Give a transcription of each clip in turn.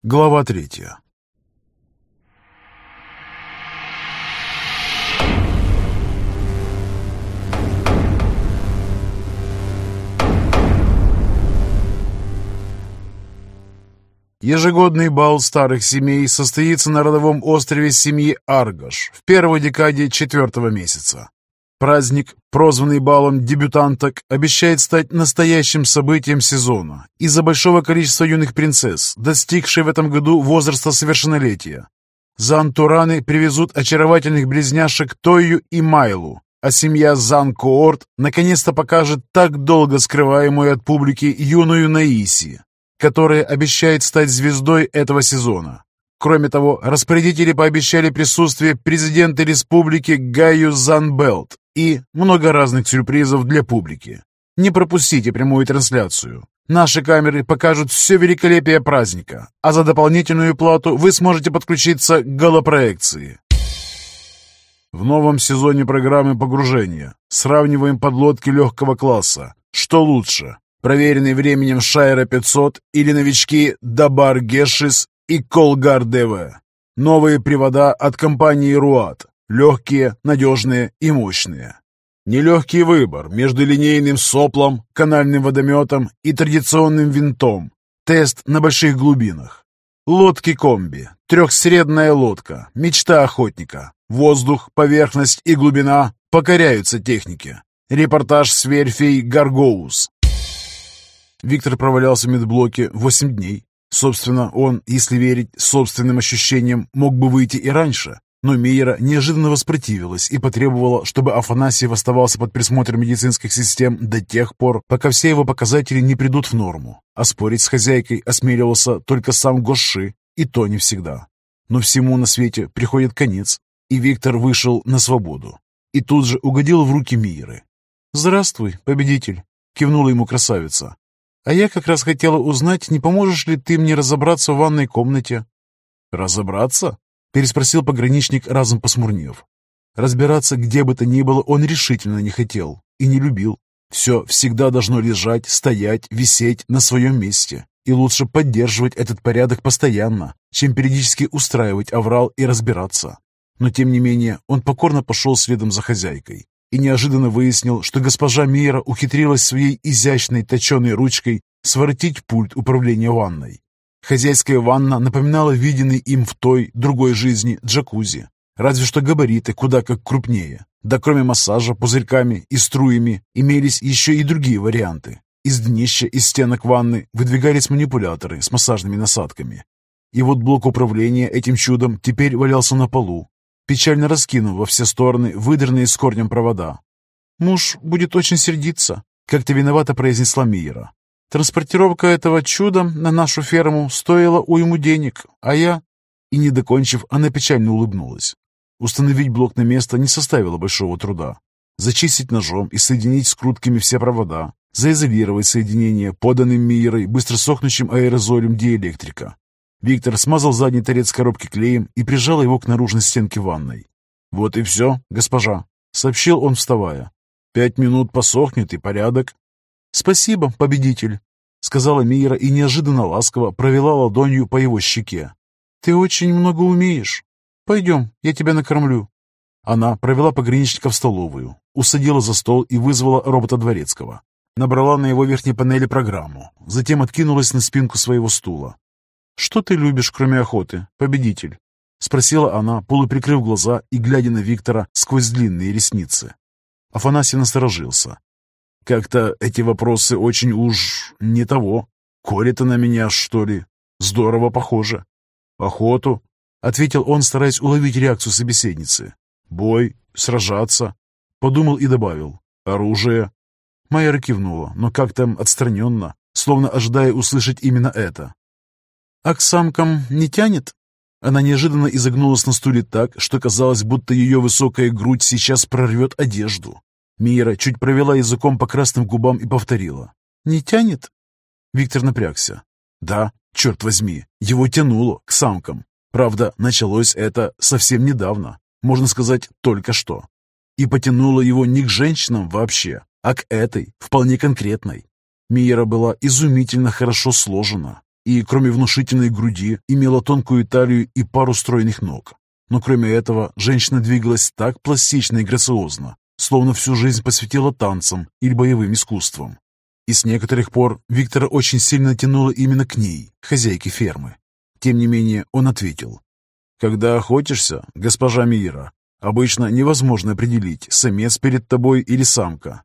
Глава 3. Ежегодный бал старых семей состоится на родовом острове семьи Аргаш в первой декаде 4-го месяца. Праздник, прозванный балом дебютанток, обещает стать настоящим событием сезона из-за большого количества юных принцесс, достигших в этом году возраста совершеннолетия. Зан-Тураны привезут очаровательных близняшек Тойю и Майлу, а семья Зан-Коорт наконец-то покажет так долго скрываемую от публики юную Наиси, которая обещает стать звездой этого сезона. Кроме того, распорядители пообещали присутствие президента республики Гаю Занбелт и много разных сюрпризов для публики. Не пропустите прямую трансляцию. Наши камеры покажут все великолепие праздника, а за дополнительную плату вы сможете подключиться к голопроекции. В новом сезоне программы погружения сравниваем подлодки легкого класса. Что лучше? Проверенный временем Шайра 500 или новички Дабар Гешис и Колгар ДВ. Новые привода от компании Руат. Легкие, надежные и мощные. Нелегкий выбор между линейным соплом, канальным водометом и традиционным винтом. Тест на больших глубинах. Лодки-комби. Трехсредная лодка. Мечта охотника. Воздух, поверхность и глубина покоряются технике. Репортаж с верфей Гаргоус. Виктор провалялся в медблоке 8 дней. Собственно, он, если верить собственным ощущениям, мог бы выйти и раньше. Но Мейера неожиданно воспротивилась и потребовала, чтобы Афанасьев оставался под присмотром медицинских систем до тех пор, пока все его показатели не придут в норму. А спорить с хозяйкой осмеливался только сам Гоши, и то не всегда. Но всему на свете приходит конец, и Виктор вышел на свободу. И тут же угодил в руки Мейеры. «Здравствуй, победитель», — кивнула ему красавица. «А я как раз хотела узнать, не поможешь ли ты мне разобраться в ванной комнате?» «Разобраться?» — переспросил пограничник, разом посмурнев. Разбираться где бы то ни было он решительно не хотел и не любил. Все всегда должно лежать, стоять, висеть на своем месте. И лучше поддерживать этот порядок постоянно, чем периодически устраивать аврал и разбираться. Но тем не менее он покорно пошел следом за хозяйкой и неожиданно выяснил, что госпожа Мейера ухитрилась своей изящной точеной ручкой своротить пульт управления ванной. Хозяйская ванна напоминала виденный им в той, другой жизни джакузи, разве что габариты куда как крупнее. Да кроме массажа пузырьками и струями имелись еще и другие варианты. Из днища и стенок ванны выдвигались манипуляторы с массажными насадками. И вот блок управления этим чудом теперь валялся на полу, печально раскинув во все стороны выдранные с корнем провода. «Муж будет очень сердиться», — как-то виновато произнесла Мейера. «Транспортировка этого чуда на нашу ферму стоила уйму денег, а я...» И не докончив, она печально улыбнулась. Установить блок на место не составило большого труда. Зачистить ножом и соединить скрутками все провода, заизолировать соединение поданным Мейерой быстро сохнущим аэрозолем диэлектрика. Виктор смазал задний торец коробки клеем и прижал его к наружной стенке ванной. «Вот и все, госпожа», — сообщил он, вставая. 5 минут посохнет и порядок». «Спасибо, победитель», — сказала Мейера и неожиданно ласково провела ладонью по его щеке. «Ты очень много умеешь. Пойдем, я тебя накормлю». Она провела пограничника в столовую, усадила за стол и вызвала робота дворецкого. Набрала на его верхней панели программу, затем откинулась на спинку своего стула. «Что ты любишь, кроме охоты, победитель?» — спросила она, полуприкрыв глаза и глядя на Виктора сквозь длинные ресницы. Афанасий насторожился. «Как-то эти вопросы очень уж не того. Колет на меня, что ли? Здорово похоже». «Охоту?» — ответил он, стараясь уловить реакцию собеседницы. «Бой, сражаться?» — подумал и добавил. «Оружие?» Майя кивнула, но как-то отстраненно, словно ожидая услышать именно это. «А к самкам не тянет?» Она неожиданно изогнулась на стуле так, что казалось, будто ее высокая грудь сейчас прорвет одежду. Мейера чуть провела языком по красным губам и повторила. «Не тянет?» Виктор напрягся. Да, черт возьми, его тянуло к самкам. Правда, началось это совсем недавно, можно сказать, только что. И потянуло его не к женщинам вообще, а к этой, вполне конкретной. Мейера была изумительно хорошо сложена. и кроме внушительной груди имела тонкую талию и пару стройных ног. Но кроме этого, женщина двигалась так пластично и грациозно, словно всю жизнь посвятила танцам или боевым искусствам. И с некоторых пор Виктора очень сильно тянуло именно к ней, хозяйке фермы. Тем не менее, он ответил: «Когда охотишься, госпожа Мира, обычно невозможно определить, самец перед тобой или самка».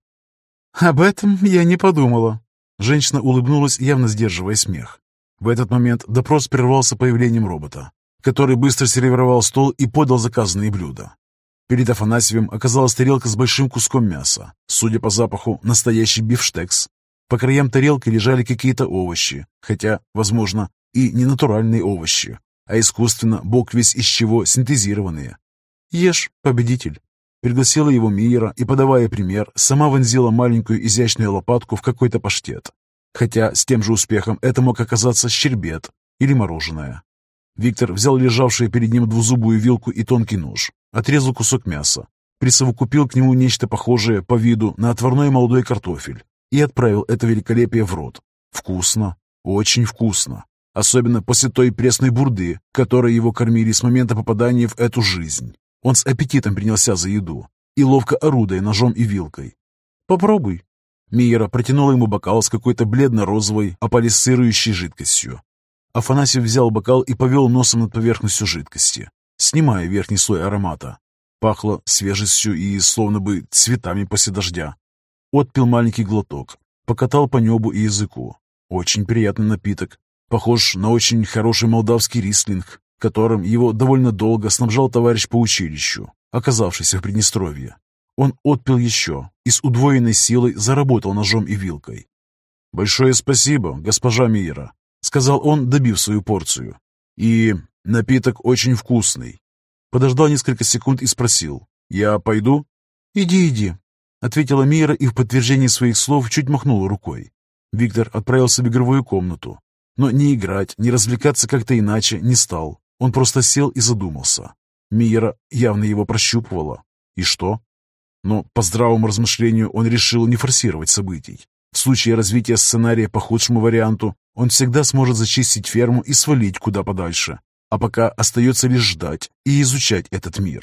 «Об этом я не подумала». Женщина улыбнулась, явно сдерживая смех. В этот момент допрос прервался появлением робота, который быстро сервировал стол и подал заказанные блюда. Перед Афанасьевым оказалась тарелка с большим куском мяса, судя по запаху, настоящий бифштекс. По краям тарелки лежали какие-то овощи, хотя, возможно, и не натуральные овощи, а искусственно, бог весть из чего, синтезированные. «Ешь, победитель», — пригласила его Мира и, подавая пример, сама вонзила маленькую изящную лопатку в какой-то паштет. Хотя с тем же успехом это мог оказаться щербет или мороженое. Виктор взял лежавшую перед ним двузубую вилку и тонкий нож, отрезал кусок мяса, присовокупил к нему нечто похожее по виду на отварной молодой картофель и отправил это великолепие в рот. Вкусно, очень вкусно. Особенно после той пресной бурды, которой его кормили с момента попадания в эту жизнь. Он с аппетитом принялся за еду и ловко орудуя ножом и вилкой. «Попробуй». Мира протянула ему бокал с какой-то бледно-розовой, аполисцирующей жидкостью. Афанасьев взял бокал и повел носом над поверхностью жидкости, снимая верхний слой аромата. Пахло свежестью и словно бы цветами после дождя. Отпил маленький глоток, покатал по небу и языку. Очень приятный напиток. Похож на очень хороший молдавский рислинг, которым его довольно долго снабжал товарищ по училищу, оказавшийся в Приднестровье. Он отпил еще и с удвоенной силой заработал ножом и вилкой. «Большое спасибо, госпожа Мира», — сказал он, добив свою порцию. «И напиток очень вкусный». Подождал несколько секунд и спросил: «Я пойду?» «Иди», — ответила Мира и в подтверждении своих слов чуть махнула рукой. Виктор отправился в игровую комнату, но ни играть, ни развлекаться как-то иначе не стал. Он просто сел и задумался. Мира явно его прощупывала. И что? Но по здравому размышлению он решил не форсировать событий. В случае развития сценария по худшему варианту он всегда сможет зачистить ферму и свалить куда подальше. А пока остается лишь ждать и изучать этот мир.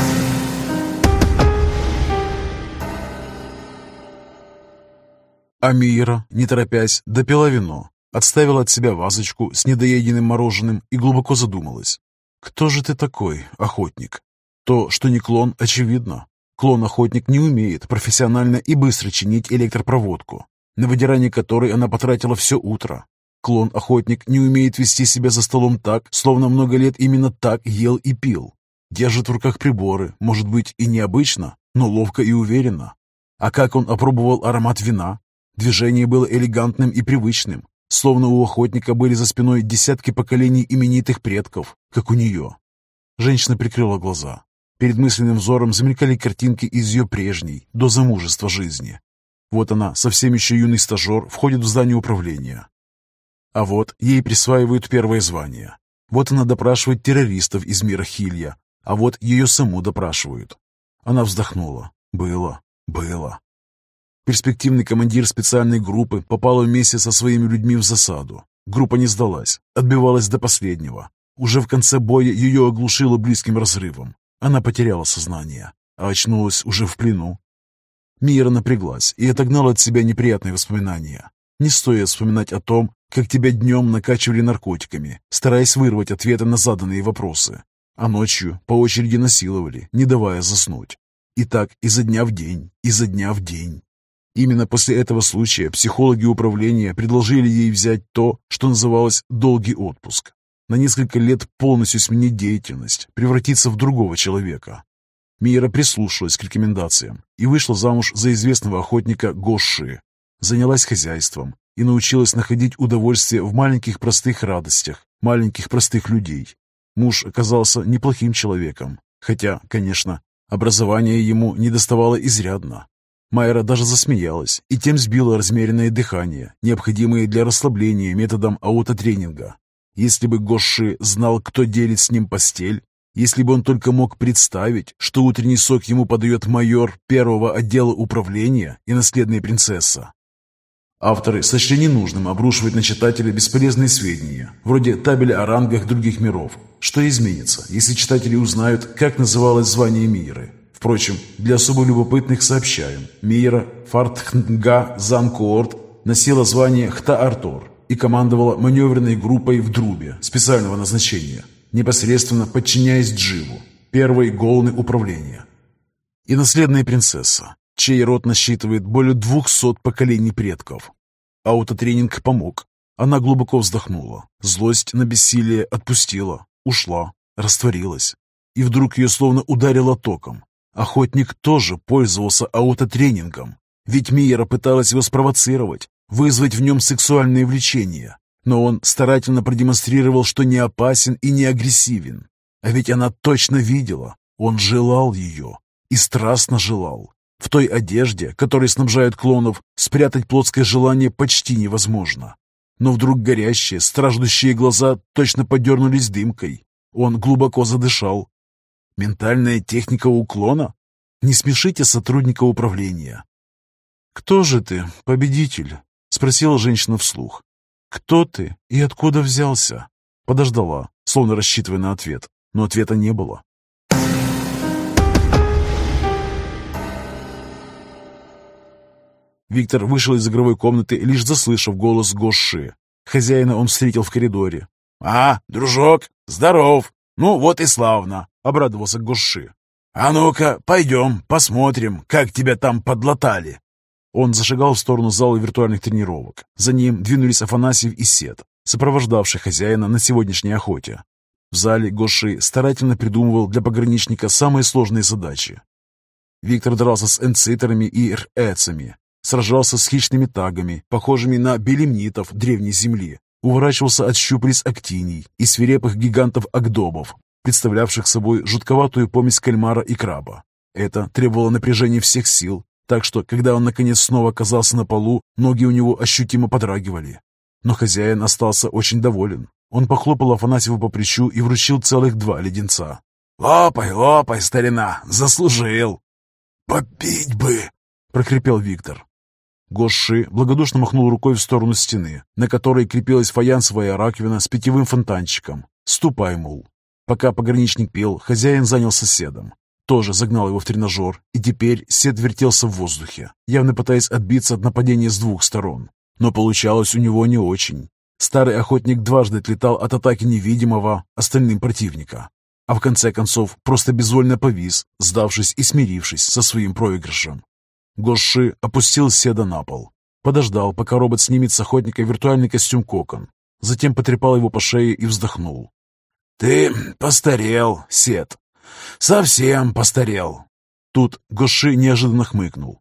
А Мира, не торопясь, допила вино, отставила от себя вазочку с недоеденным мороженым и глубоко задумалась. Кто же ты такой, охотник? То, что не клон, очевидно. Клон-охотник не умеет профессионально и быстро чинить электропроводку, на выдирание которой она потратила все утро. Клон-охотник не умеет вести себя за столом так, словно много лет именно так ел и пил. Держит в руках приборы, может быть и необычно, но ловко и уверенно. А как он опробовал аромат вина? Движение было элегантным и привычным, словно у охотника были за спиной десятки поколений именитых предков, как у нее. Женщина прикрыла глаза. Перед мысленным взором замелькали картинки из ее прежней, до замужества жизни. Вот она, совсем еще юный стажер, входит в здание управления. А вот ей присваивают первое звание. Вот она допрашивает террористов из мира Хилья, а вот ее саму допрашивают. Она вздохнула. Было. Перспективный командир специальной группы попал вместе со своими людьми в засаду. Группа не сдалась, отбивалась до последнего. Уже в конце боя ее оглушило близким разрывом. Она потеряла сознание, а очнулась уже в плену. Мира напряглась и отогнала от себя неприятные воспоминания. Не стоит вспоминать о том, как тебя днем накачивали наркотиками, стараясь вырвать ответы на заданные вопросы, а ночью по очереди насиловали, не давая заснуть. И так изо дня в день, изо дня в день. Именно после этого случая психологи управления предложили ей взять то, что называлось «долгий отпуск». На несколько лет полностью сменить деятельность, превратиться в другого человека. Мира прислушалась к рекомендациям и вышла замуж за известного охотника Гоши, занялась хозяйством и научилась находить удовольствие в маленьких простых радостях, маленьких простых людей. Муж оказался неплохим человеком, хотя, конечно, образование ему недоставало изрядно. Майра даже засмеялась и тем сбила размеренное дыхание, необходимое для расслабления методом аутотренинга. Если бы Гоши знал, кто делит с ним постель, если бы он только мог представить, что утренний сок ему подает майор первого отдела управления и наследная принцесса. Авторы сочли ненужным обрушивать на читателя бесполезные сведения, вроде табеля о рангах других миров. Что изменится, если читатели узнают, как называлось звание Мииры? Впрочем, для особо любопытных сообщаем. Миира Фартхнга Занкоорт носила звание Хта-Артор и командовала маневренной группой в Друбе специального назначения, непосредственно подчиняясь Дживу, первой голны управления. И наследная принцесса, чей род насчитывает более 200 поколений предков. Аутотренинг помог. Она глубоко вздохнула. Злость на бессилие отпустила, ушла, растворилась. И вдруг ее словно ударило током. Охотник тоже пользовался аутотренингом. Ведь Миира пыталась его спровоцировать, вызвать в нем сексуальное влечение. Но он старательно продемонстрировал, что не опасен и не агрессивен. А ведь она точно видела. Он желал ее. И страстно желал. В той одежде, которой снабжают клонов, спрятать плотское желание почти невозможно. Но вдруг горящие, страждущие глаза точно подернулись дымкой. Он глубоко задышал. Ментальная техника уклона? Не смешите сотрудника управления. «Кто же ты, победитель?» — спросила женщина вслух. «Кто ты и откуда взялся?» Подождала, словно рассчитывая на ответ, но ответа не было. Виктор вышел из игровой комнаты, лишь заслышав голос Гоши. Хозяина он встретил в коридоре. «А, дружок, здоров! Ну вот и славно!» — обрадовался Гоши. «А ну-ка, пойдем, посмотрим, как тебя там подлатали!» Он зашагал в сторону зала виртуальных тренировок. За ним двинулись Афанасьев и Сет, сопровождавший хозяина на сегодняшней охоте. В зале Гоши старательно придумывал для пограничника самые сложные задачи. Виктор дрался с энцитерами и эцами, сражался с хищными тагами, похожими на белемнитов древней земли, уворачивался от щупалец актиний и свирепых гигантов-агдобов, представлявших собой жутковатую помесь кальмара и краба. Это требовало напряжения всех сил, так что, когда он наконец снова оказался на полу, ноги у него ощутимо подрагивали. Но хозяин остался очень доволен. Он похлопал Афанасьеву по плечу и вручил целых 2 леденца. «Лопай, лопай, старина, заслужил!» «Попить бы!» — прохрипел Виктор. Гоши благодушно махнул рукой в сторону стены, на которой крепилась фаянсовая раковина с питьевым фонтанчиком. «Ступай, мол». Пока пограничник пел, хозяин занялся Седом. Тоже загнал его в тренажер, и теперь Сед вертелся в воздухе, явно пытаясь отбиться от нападения с 2 сторон. Но получалось у него не очень. Старый охотник дважды отлетал от атаки невидимого остальным противника, а в конце концов просто безвольно повис, сдавшись и смирившись со своим проигрышем. Гоши опустил Седа на пол, подождал, пока робот снимет с охотника виртуальный костюм-кокон, затем потрепал его по шее и вздохнул. «Ты постарел, Сед, совсем постарел». Тут Гоши неожиданно хмыкнул.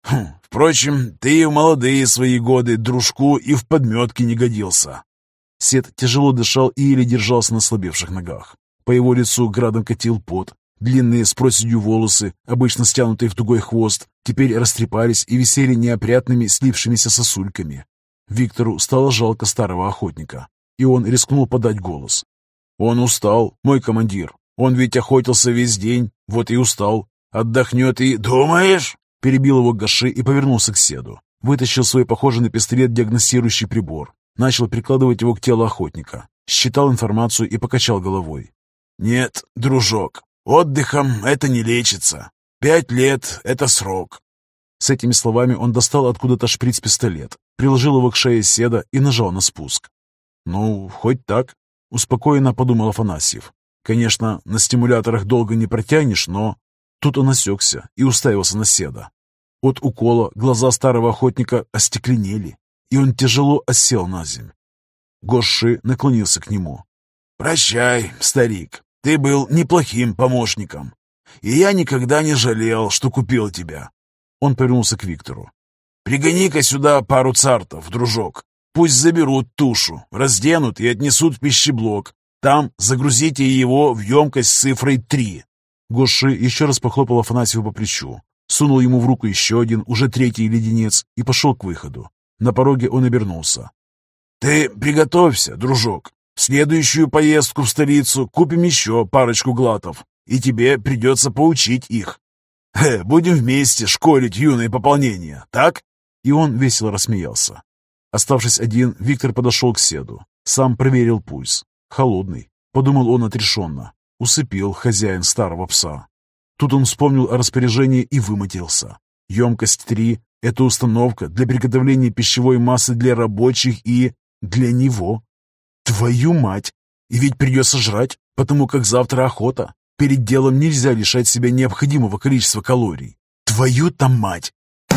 «Впрочем, ты в молодые свои годы дружку и в подметке не годился». Сед тяжело дышал и еле держался на ослабевших ногах. По его лицу градом катил пот. Длинные с проседью волосы, обычно стянутые в тугой хвост, теперь растрепались и висели неопрятными слипшимися сосульками. Виктору стало жалко старого охотника, и он рискнул подать голос. «Он устал, мой командир. Он ведь охотился весь день, вот и устал. Отдохнет и...» «Думаешь?» — перебил его Гоши и повернулся к Седу. Вытащил свой похожий на пистолет диагностирующий прибор. Начал прикладывать его к телу охотника. Считал информацию и покачал головой. «Нет, дружок, отдыхом это не лечится. 5 лет — это срок». С этими словами он достал откуда-то шприц-пистолет, приложил его к шее Седа и нажал на спуск. «Ну, хоть так», — успокоенно подумал Афанасьев. «Конечно, на стимуляторах долго не протянешь, но...» Тут он осекся и уставился на Седа. От укола глаза старого охотника остекленели, и он тяжело осел на землю. Гоши наклонился к нему. «Прощай, старик, ты был неплохим помощником, и я никогда не жалел, что купил тебя». Он повернулся к Виктору. «Пригони-ка сюда пару цартов, дружок. Пусть заберут тушу, разденут и отнесут в пищеблок. Там загрузите его в емкость с цифрой 3». Гоши еще раз похлопал Афанасьева по плечу, сунул ему в руку еще один, уже 3-й леденец, и пошел к выходу. На пороге он обернулся. «Ты приготовься, дружок. В следующую поездку в столицу купим еще парочку глатов, и тебе придется поучить их. Будем вместе школить юное пополнение, так?» и он весело рассмеялся. Оставшись один, Виктор подошел к седу. Сам проверил пульс. Холодный, подумал он отрешенно. Усыпил хозяин старого пса. Тут он вспомнил о распоряжении и выматерился. Емкость 3 – это установка для приготовления пищевой массы для рабочих и для него. Твою мать! И ведь придется жрать, потому как завтра охота. Перед делом нельзя лишать себя необходимого количества калорий. Твою-то мать!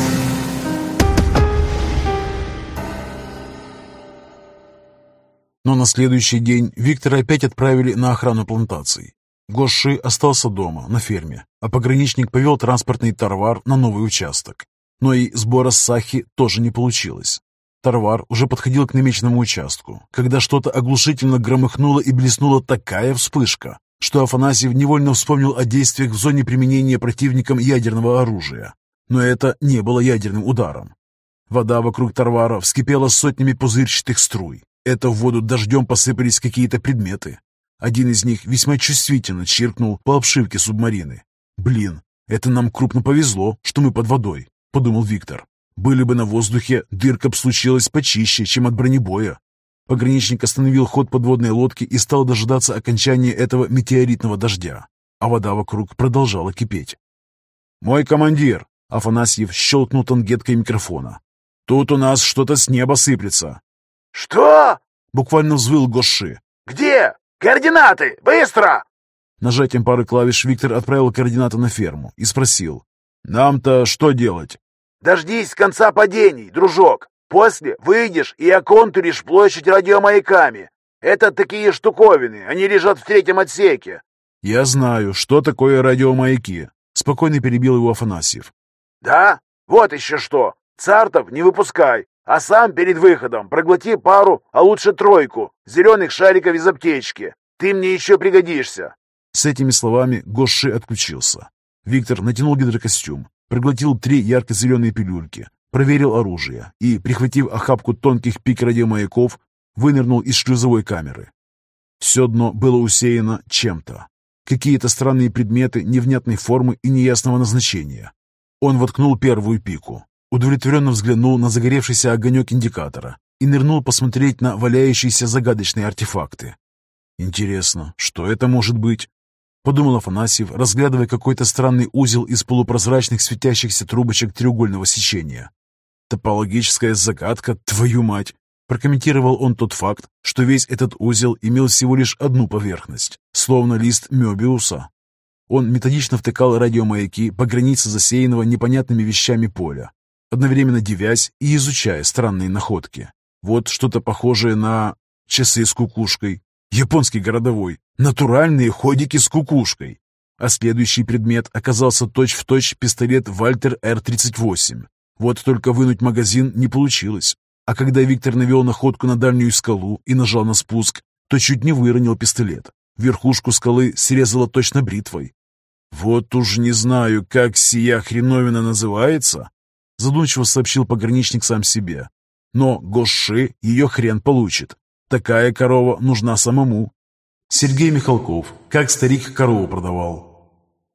Но на следующий день Виктора опять отправили на охрану плантаций. Гоши остался дома, на ферме, а пограничник повел транспортный тарвар на новый участок. Но и сбора сахи тоже не получилось. Тарвар уже подходил к намеченному участку, когда что-то оглушительно громыхнуло и блеснула такая вспышка, что Афанасьев невольно вспомнил о действиях в зоне применения противником ядерного оружия. Но это не было ядерным ударом. Вода вокруг Тарвара вскипела сотнями пузырчатых струй. Это в воду дождем посыпались какие-то предметы. Один из них весьма чувствительно чиркнул по обшивке субмарины. «Блин, это нам крупно повезло, что мы под водой», — подумал Виктор. «Были бы на воздухе, дырка б случилась почище, чем от бронебоя». Пограничник остановил ход подводной лодки и стал дожидаться окончания этого метеоритного дождя, а вода вокруг продолжала кипеть. «Мой командир!» — Афанасьев щелкнул тангеткой микрофона. «Тут у нас что-то с неба сыплется». «Что?» — буквально взвыл Гоши. «Где? Координаты! Быстро!» Нажатием пары клавиш Виктор отправил координаты на ферму и спросил. «Нам-то что делать?» «Дождись конца падений, дружок. После выйдешь и оконтуришь площадь радиомаяками. Это такие штуковины, они лежат в 3-м отсеке». «Я знаю, что такое радиомаяки», — спокойно перебил его Афанасьев. «Да? Вот еще что. Цартов не выпускай, а сам перед выходом проглоти пару, а лучше 3 зеленых шариков из аптечки. Ты мне еще пригодишься». С этими словами Гоши отключился. Виктор натянул гидрокостюм, проглотил 3 ярко-зеленые пилюльки, проверил оружие и, прихватив охапку тонких пик-радиомаяков, вынырнул из шлюзовой камеры. Все дно было усеяно чем-то. Какие-то странные предметы невнятной формы и неясного назначения. Он воткнул первую пику, удовлетворенно взглянул на загоревшийся огонек индикатора и нырнул посмотреть на валяющиеся загадочные артефакты. «Интересно, что это может быть?» — подумал Афанасьев, разглядывая какой-то странный узел из полупрозрачных светящихся трубочек треугольного сечения. «Топологическая загадка, твою мать!» — прокомментировал он тот факт, что весь этот узел имел всего лишь одну поверхность, словно лист Мёбиуса. Он методично втыкал радиомаяки по границе засеянного непонятными вещами поля, одновременно дивясь и изучая странные находки. Вот что-то похожее на часы с кукушкой, японский городовой, натуральные ходики с кукушкой. А следующий предмет оказался точь-в-точь пистолет Вальтер Р-38. Вот только вынуть магазин не получилось. А когда Виктор навел находку на дальнюю скалу и нажал на спуск, то чуть не выронил пистолет. Верхушку скалы срезало точно бритвой. «Вот уж не знаю, как сия хреновина называется», задумчиво сообщил пограничник сам себе. «Но Гоши ее хрен получит. Такая корова нужна самому». Сергей Михалков. Как старик корову продавал.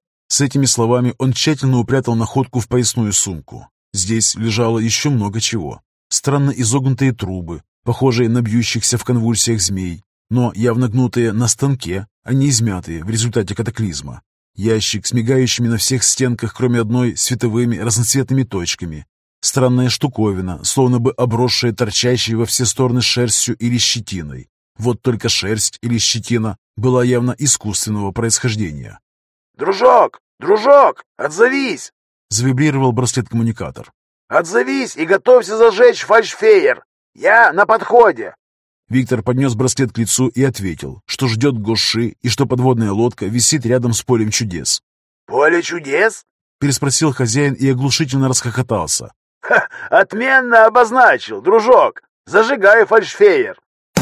С этими словами он тщательно упрятал находку в поясную сумку. Здесь лежало еще много чего. Странно изогнутые трубы, похожие на бьющихся в конвульсиях змей, но явно гнутые на станке, а не измятые в результате катаклизма. Ящик с мигающими на всех стенках, кроме одной, световыми разноцветными точками. Странная штуковина, словно бы обросшая торчащей во все стороны шерстью или щетиной. Вот только шерсть или щетина была явно искусственного происхождения. «Дружок! Дружок! Отзовись!» — завибрировал браслет-коммуникатор. «Отзовись и готовься зажечь фальшфейер! Я на подходе!» Виктор поднес браслет к лицу и ответил, что ждет Гоши и что подводная лодка висит рядом с полем чудес. «Поле чудес?» — переспросил хозяин и оглушительно расхохотался. «Ха! Отменно обозначил, дружок! Зажигай фальшфейер!»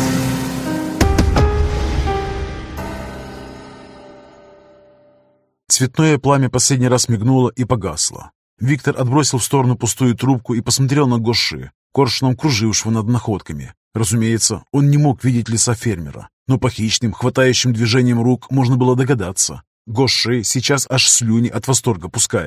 Цветное пламя последний раз мигнуло и погасло. Виктор отбросил в сторону пустую трубку и посмотрел на Гоши, коршуном кружившего над находками. Разумеется, он не мог видеть лица фермера, но по хищным, хватающим движением рук можно было догадаться. Гоши сейчас аж слюни от восторга пускает.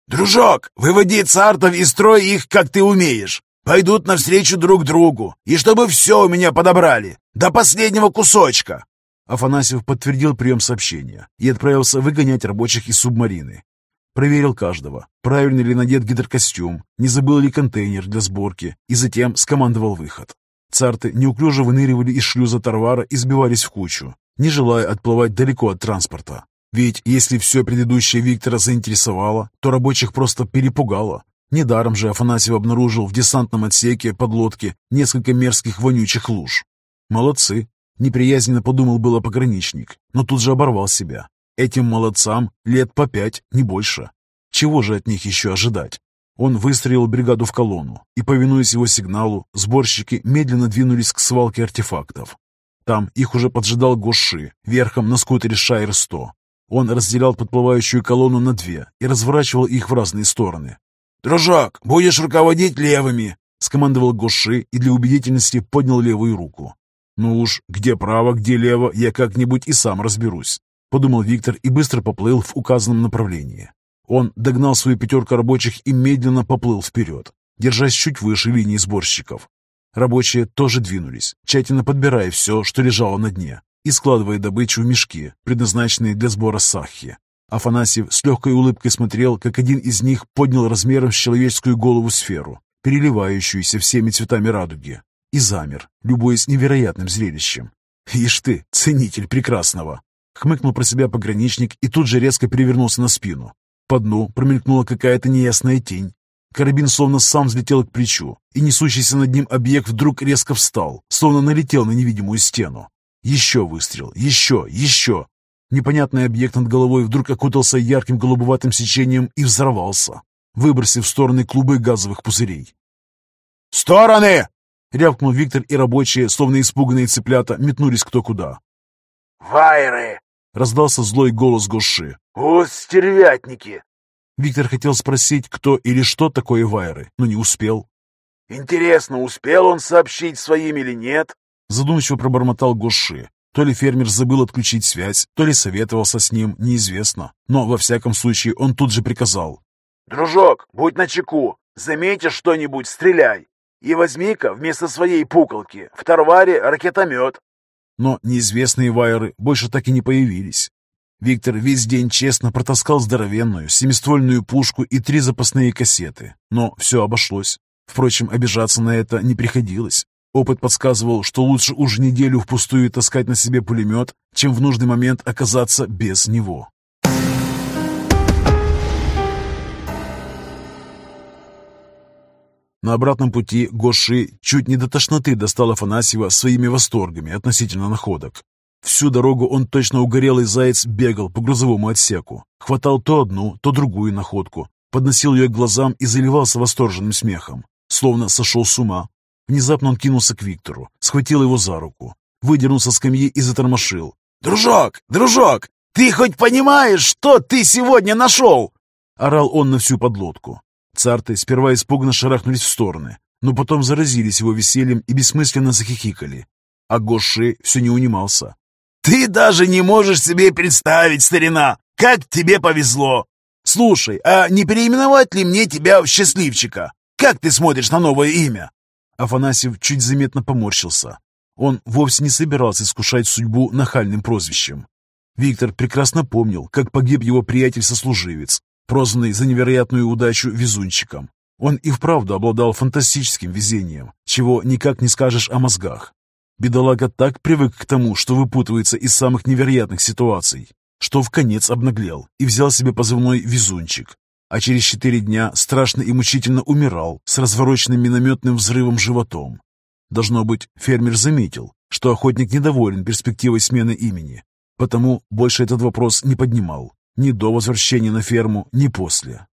«Дружок, выводи цартов и строй их, как ты умеешь. Пойдут навстречу друг другу, и чтобы все у меня подобрали, до последнего кусочка!» Афанасьев подтвердил прием сообщения и отправился выгонять рабочих из субмарины. Проверил каждого, правильно ли надет гидрокостюм, не забыл ли контейнер для сборки, и затем скомандовал выход. Царты неуклюже выныривали из шлюза Тарвара и сбивались в кучу, не желая отплывать далеко от транспорта. Ведь если все предыдущее Виктора заинтересовало, то рабочих просто перепугало. Недаром же Афанасьев обнаружил в десантном отсеке подлодки несколько мерзких вонючих луж. Молодцы, неприязненно подумал было пограничник, но тут же оборвал себя. Этим молодцам лет по 5, не больше. Чего же от них еще ожидать? Он выстроил бригаду в колонну, и, повинуясь его сигналу, сборщики медленно двинулись к свалке артефактов. Там их уже поджидал Гоши, верхом на скутере Шайр-100. Он разделял подплывающую колонну на две и разворачивал их в разные стороны. «Дружок, будешь руководить левыми!» — скомандовал Гоши и для убедительности поднял левую руку. «Ну уж, где право, где лево, я как-нибудь и сам разберусь», — подумал Виктор и быстро поплыл в указанном направлении. Он догнал свою пятерку рабочих и медленно поплыл вперед, держась чуть выше линии сборщиков. Рабочие тоже двинулись, тщательно подбирая все, что лежало на дне, и складывая добычу в мешки, предназначенные для сбора сахи. Афанасьев с легкой улыбкой смотрел, как один из них поднял размером с человеческую голову сферу, переливающуюся всеми цветами радуги, и замер, любуясь невероятным зрелищем. «Ишь ты, ценитель прекрасного!» — хмыкнул про себя пограничник и тут же резко перевернулся на спину. По дну промелькнула какая-то неясная тень. Карабин словно сам взлетел к плечу, и несущийся над ним объект вдруг резко встал, словно налетел на невидимую стену. Еще выстрел, еще. Непонятный объект над головой вдруг окутался ярким голубоватым сечением и взорвался, выбросив в стороны клубы газовых пузырей. «В стороны!» — рявкнул Виктор, и рабочие, словно испуганные цыплята, метнулись кто куда. «Вайры!» — раздался злой голос Гоши. «О, стервятники!» Виктор хотел спросить, кто или что такое вайры, но не успел. «Интересно, успел он сообщить своим или нет?» Задумчиво пробормотал Гоши. То ли фермер забыл отключить связь, то ли советовался с ним, неизвестно. Но, во всяком случае, он тут же приказал. «Дружок, будь начеку. Заметишь что-нибудь, стреляй. И возьми-ка вместо своей пуколки в Тарваре ракетомет». Но неизвестные вайеры больше так и не появились. Виктор весь день честно протаскал здоровенную семиствольную пушку и 3 запасные кассеты, но все обошлось. Впрочем, обижаться на это не приходилось. Опыт подсказывал, что лучше уж неделю впустую таскать на себе пулемет, чем в нужный момент оказаться без него. На обратном пути Гоши чуть не до тошноты достал Афанасьева своими восторгами относительно находок. Всю дорогу он точно угорелый заяц бегал по грузовому отсеку, хватал то одну, то другую находку, подносил ее к глазам и заливался восторженным смехом, словно сошел с ума. Внезапно он кинулся к Виктору, схватил его за руку, выдернул со скамьи и затормошил. Дружок, ты хоть понимаешь, что ты сегодня нашел?» — орал он на всю подлодку. Царты сперва испуганно шарахнулись в стороны, но потом заразились его весельем и бессмысленно захихикали. А Гоши все не унимался. «Ты даже не можешь себе представить, старина, как тебе повезло! Слушай, а не переименовать ли мне тебя в Счастливчика? Как ты смотришь на новое имя?» Афанасьев чуть заметно поморщился. Он вовсе не собирался искушать судьбу нахальным прозвищем. Виктор прекрасно помнил, как погиб его приятель-сослуживец, прозванный за невероятную удачу везунчиком. Он и вправду обладал фантастическим везением, чего никак не скажешь о мозгах. Бедолага так привык к тому, что выпутывается из самых невероятных ситуаций, что вконец обнаглел и взял себе позывной «Везунчик». А через 4 дня страшно и мучительно умирал с развороченным минометным взрывом животом. Должно быть, фермер заметил, что охотник недоволен перспективой смены имени, потому больше этот вопрос не поднимал ни до возвращения на ферму, ни после.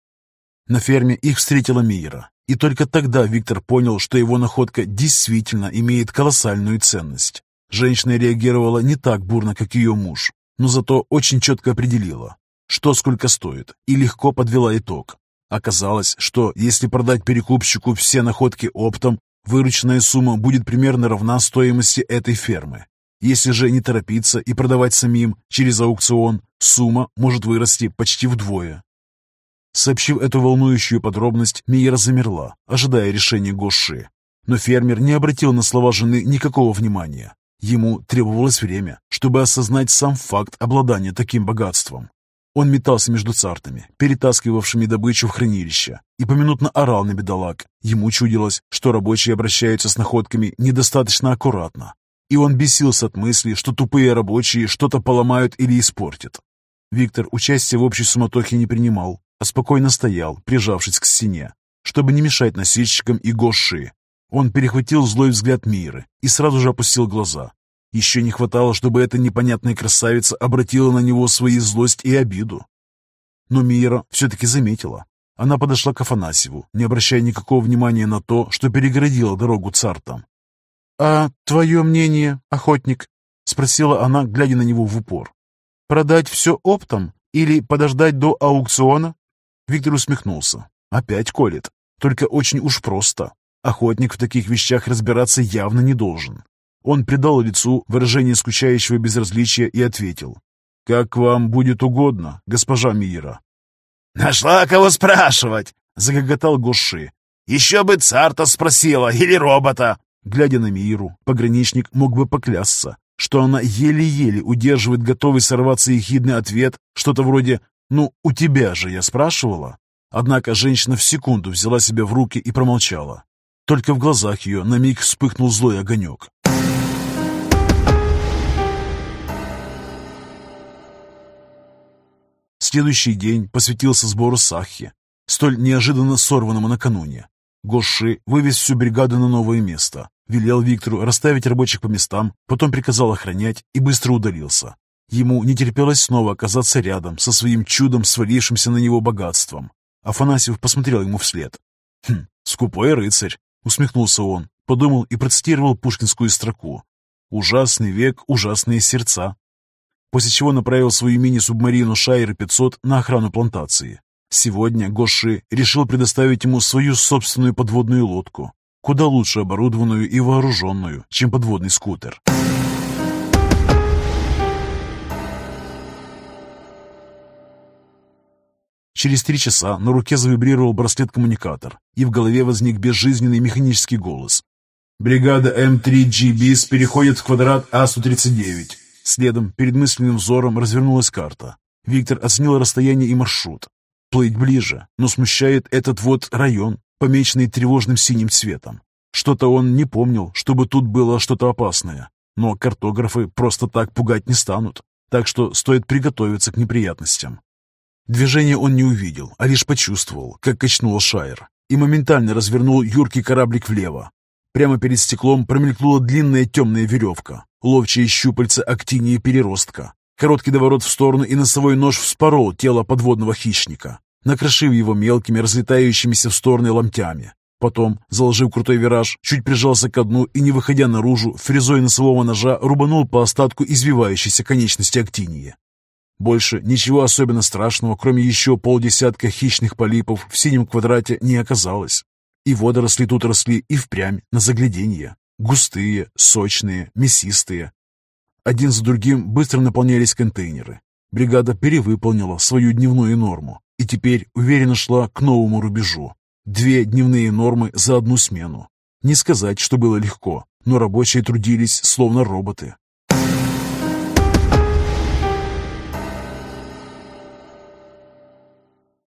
На ферме их встретила Мира, и только тогда Виктор понял, что его находка действительно имеет колоссальную ценность. Женщина реагировала не так бурно, как ее муж, но зато очень четко определила, что сколько стоит, и легко подвела итог. Оказалось, что если продать перекупщику все находки оптом, вырученная сумма будет примерно равна стоимости этой фермы. Если же не торопиться и продавать самим через аукцион, сумма может вырасти почти вдвое. Сообщив эту волнующую подробность, Миера замерла, ожидая решения Гоши. Но фермер не обратил на слова жены никакого внимания. Ему требовалось время, чтобы осознать сам факт обладания таким богатством. Он метался между цартами, перетаскивавшими добычу в хранилище, и поминутно орал на бедолаг. Ему чудилось, что рабочие обращаются с находками недостаточно аккуратно. И он бесился от мысли, что тупые рабочие что-то поломают или испортят. Виктор участия в общей суматохе не принимал, а спокойно стоял, прижавшись к стене, чтобы не мешать носильщикам и Гоши. Он перехватил злой взгляд Миры и сразу же опустил глаза. Еще не хватало, чтобы эта непонятная красавица обратила на него свою злость и обиду. Но Мира все-таки заметила. Она подошла к Афанасьеву, не обращая никакого внимания на то, что перегородила дорогу цартам. «А твое мнение, охотник?» — спросила она, глядя на него в упор. «Продать все оптом или подождать до аукциона?» Виктор усмехнулся. Опять колет. Только очень уж просто. Охотник в таких вещах разбираться явно не должен. Он придал лицу выражение скучающего безразличия и ответил. «Как вам будет угодно, госпожа Мира». «Нашла кого спрашивать!» — загоготал Гоши. «Еще бы царта спросила или робота!» Глядя на Миру, пограничник мог бы поклясться, что она еле-еле удерживает готовый сорваться ехидный ответ, что-то вроде «Ну, у тебя же я спрашивала». Однако женщина в секунду взяла себя в руки и промолчала. Только в глазах ее на миг вспыхнул злой огонек. Следующий день посвятился сбору сахи, столь неожиданно сорванному накануне. Гоши вывез всю бригаду на новое место, велел Виктору расставить рабочих по местам, потом приказал охранять и быстро удалился. Ему не терпелось снова оказаться рядом со своим чудом, свалившимся на него богатством. Афанасьев посмотрел ему вслед. «Скупой рыцарь», — усмехнулся он, подумал и процитировал пушкинскую строку. «Ужасный век, ужасные сердца». После чего направил свою мини-субмарину «Шайер-500» на охрану плантации. Сегодня Гоши решил предоставить ему свою собственную подводную лодку, куда лучше оборудованную и вооруженную, чем подводный скутер. Через 3 часа на руке завибрировал браслет-коммуникатор, и в голове возник безжизненный механический голос. «Бригада М3ГБИС переходит в квадрат А-139». Следом перед мысленным взором развернулась карта. Виктор оценил расстояние и маршрут. Плыть ближе, но смущает этот вот район, помеченный тревожным синим цветом. Что-то он не помнил, чтобы тут было что-то опасное. Но картографы просто так пугать не станут, так что стоит приготовиться к неприятностям. Движения он не увидел, а лишь почувствовал, как качнул Шайер, и моментально развернул юркий кораблик влево. Прямо перед стеклом промелькнула длинная темная веревка, ловчие щупальца актинии переростка. Короткий доворот в сторону, и носовой нож вспорол тело подводного хищника, накрошив его мелкими, разлетающимися в стороны ломтями. Потом, заложив крутой вираж, чуть прижался ко дну и, не выходя наружу, фрезой носового ножа рубанул по остатку извивающейся конечности актинии. Больше ничего особенно страшного, кроме еще полдесятка хищных полипов, в синем квадрате не оказалось. И водоросли тут росли и впрямь на загляденье. Густые, сочные, мясистые. Один за другим быстро наполнялись контейнеры. Бригада перевыполнила свою дневную норму и теперь уверенно шла к новому рубежу. 2 дневные нормы за одну смену. Не сказать, что было легко, но рабочие трудились словно роботы.